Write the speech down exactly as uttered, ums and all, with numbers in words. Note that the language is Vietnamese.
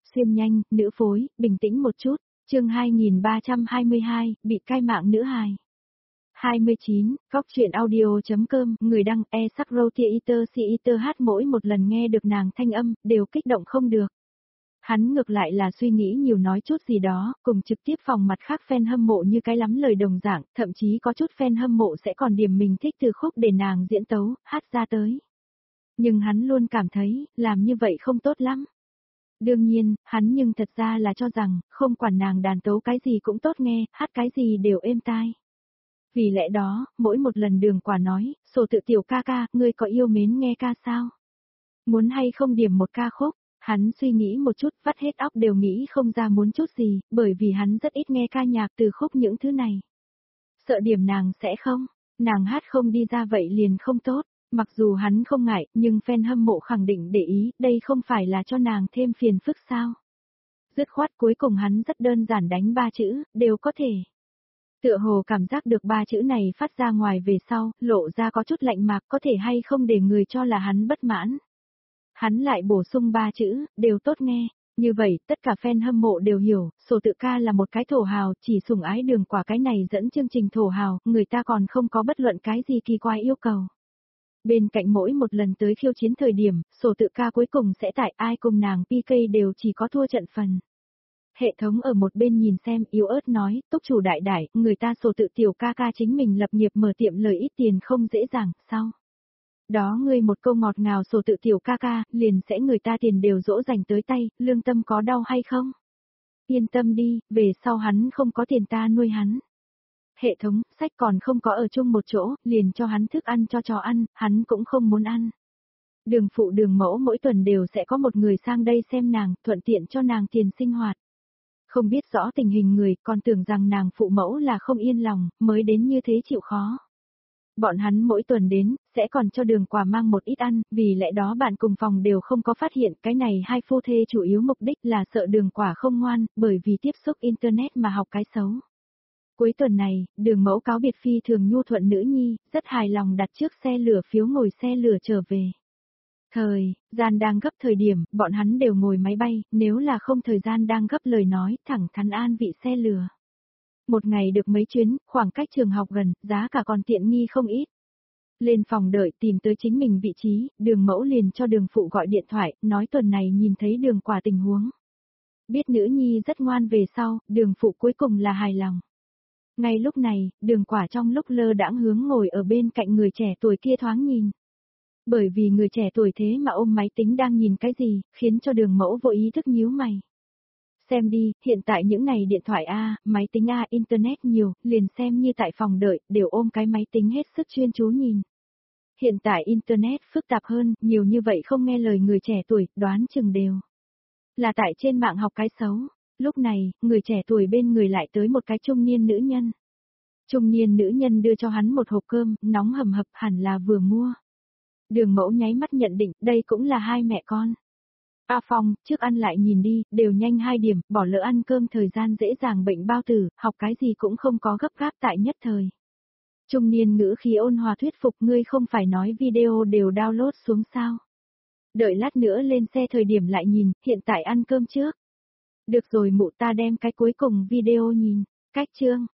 xuyên nhanh, nữ phối, bình tĩnh một chút, chương hai nghìn ba trăm hai mươi hai, bị cai mạng nữ hài. hai mươi chín, Cóc truyện audio.com, người đăng e sắc roti iter si iter hát mỗi một lần nghe được nàng thanh âm, đều kích động không được. Hắn ngược lại là suy nghĩ nhiều nói chút gì đó, cùng trực tiếp phòng mặt khác fan hâm mộ như cái lắm lời đồng dạng, thậm chí có chút fan hâm mộ sẽ còn điểm mình thích từ khúc để nàng diễn tấu, hát ra tới. Nhưng hắn luôn cảm thấy, làm như vậy không tốt lắm. Đương nhiên, hắn nhưng thật ra là cho rằng, không quản nàng đàn tấu cái gì cũng tốt nghe, hát cái gì đều êm tai. Vì lẽ đó, mỗi một lần Đường Quả nói, Sổ Tự tiểu ca ca, ngươi có yêu mến nghe ca sao? Muốn hay không điểm một ca khúc? Hắn suy nghĩ một chút, vắt hết óc đều nghĩ không ra muốn chút gì, bởi vì hắn rất ít nghe ca nhạc từ khúc những thứ này. Sợ điểm nàng sẽ không, nàng hát không đi ra vậy liền không tốt, mặc dù hắn không ngại, nhưng fan hâm mộ khẳng định để ý, đây không phải là cho nàng thêm phiền phức sao. Dứt khoát cuối cùng hắn rất đơn giản đánh ba chữ, đều có thể. Tựa hồ cảm giác được ba chữ này phát ra ngoài về sau, lộ ra có chút lạnh mạc có thể hay không để người cho là hắn bất mãn. Hắn lại bổ sung ba chữ, đều tốt nghe. Như vậy, tất cả fan hâm mộ đều hiểu, Sổ Tự ca là một cái thổ hào, chỉ sủng ái Đường Quả cái này dẫn chương trình thổ hào, người ta còn không có bất luận cái gì kỳ quái yêu cầu. Bên cạnh mỗi một lần tới khiêu chiến thời điểm, Sổ Tự ca cuối cùng sẽ tại ai cùng nàng pê ca đều chỉ có thua trận phần. Hệ thống ở một bên nhìn xem yếu ớt nói, túc chủ đại đại, người ta Sổ Tự tiểu ca ca chính mình lập nghiệp mở tiệm lời ít tiền không dễ dàng, sao? Đó ngươi một câu ngọt ngào Sổ Tự tiểu ca ca, liền sẽ người ta tiền đều dỗ dành tới tay, lương tâm có đau hay không? Yên tâm đi, về sau hắn không có tiền ta nuôi hắn. Hệ thống, sách còn không có ở chung một chỗ, liền cho hắn thức ăn cho chó ăn, hắn cũng không muốn ăn. Đường phụ đường mẫu mỗi tuần đều sẽ có một người sang đây xem nàng, thuận tiện cho nàng tiền sinh hoạt. Không biết rõ tình hình người, còn tưởng rằng nàng phụ mẫu là không yên lòng, mới đến như thế chịu khó. Bọn hắn mỗi tuần đến, sẽ còn cho Đường Quả mang một ít ăn, vì lẽ đó bạn cùng phòng đều không có phát hiện cái này hai phu thê chủ yếu mục đích là sợ Đường Quả không ngoan, bởi vì tiếp xúc Internet mà học cái xấu. Cuối tuần này, Đường mẫu cáo biệt phi thường nhu thuận nữ nhi, rất hài lòng đặt trước xe lửa phiếu ngồi xe lửa trở về. Thời, gian đang gấp thời điểm, bọn hắn đều ngồi máy bay, nếu là không thời gian đang gấp lời nói, thẳng thắn an vị xe lửa. Một ngày được mấy chuyến, khoảng cách trường học gần, giá cả còn tiện nghi không ít. Lên phòng đợi tìm tới chính mình vị trí, Đường mẫu liền cho Đường phụ gọi điện thoại, nói tuần này nhìn thấy Đường Quả tình huống. Biết nữ nhi rất ngoan về sau, Đường phụ cuối cùng là hài lòng. Ngay lúc này, Đường Quả trong lúc lơ đãng hướng ngồi ở bên cạnh người trẻ tuổi kia thoáng nhìn. Bởi vì người trẻ tuổi thế mà ôm máy tính đang nhìn cái gì, khiến cho Đường mẫu vô ý thức nhíu mày. Xem đi, hiện tại những này điện thoại A, máy tính A, Internet nhiều, liền xem như tại phòng đợi, đều ôm cái máy tính hết sức chuyên chú nhìn. Hiện tại Internet phức tạp hơn, nhiều như vậy không nghe lời người trẻ tuổi, đoán chừng đều. Là tại trên mạng học cái xấu. Lúc này, người trẻ tuổi bên người lại tới một cái trung niên nữ nhân. Trung niên nữ nhân đưa cho hắn một hộp cơm, nóng hầm hập hẳn là vừa mua. Đường mẫu nháy mắt nhận định, đây cũng là hai mẹ con. A Phong, trước ăn lại nhìn đi, đều nhanh hai điểm, bỏ lỡ ăn cơm thời gian dễ dàng bệnh bao tử, học cái gì cũng không có gấp gáp tại nhất thời. Trung niên ngữ khí ôn hòa thuyết phục ngươi không phải nói video đều download xuống sao. Đợi lát nữa lên xe thời điểm lại nhìn, hiện tại ăn cơm trước. Được rồi mụ ta đem cái cuối cùng video nhìn, cách chương.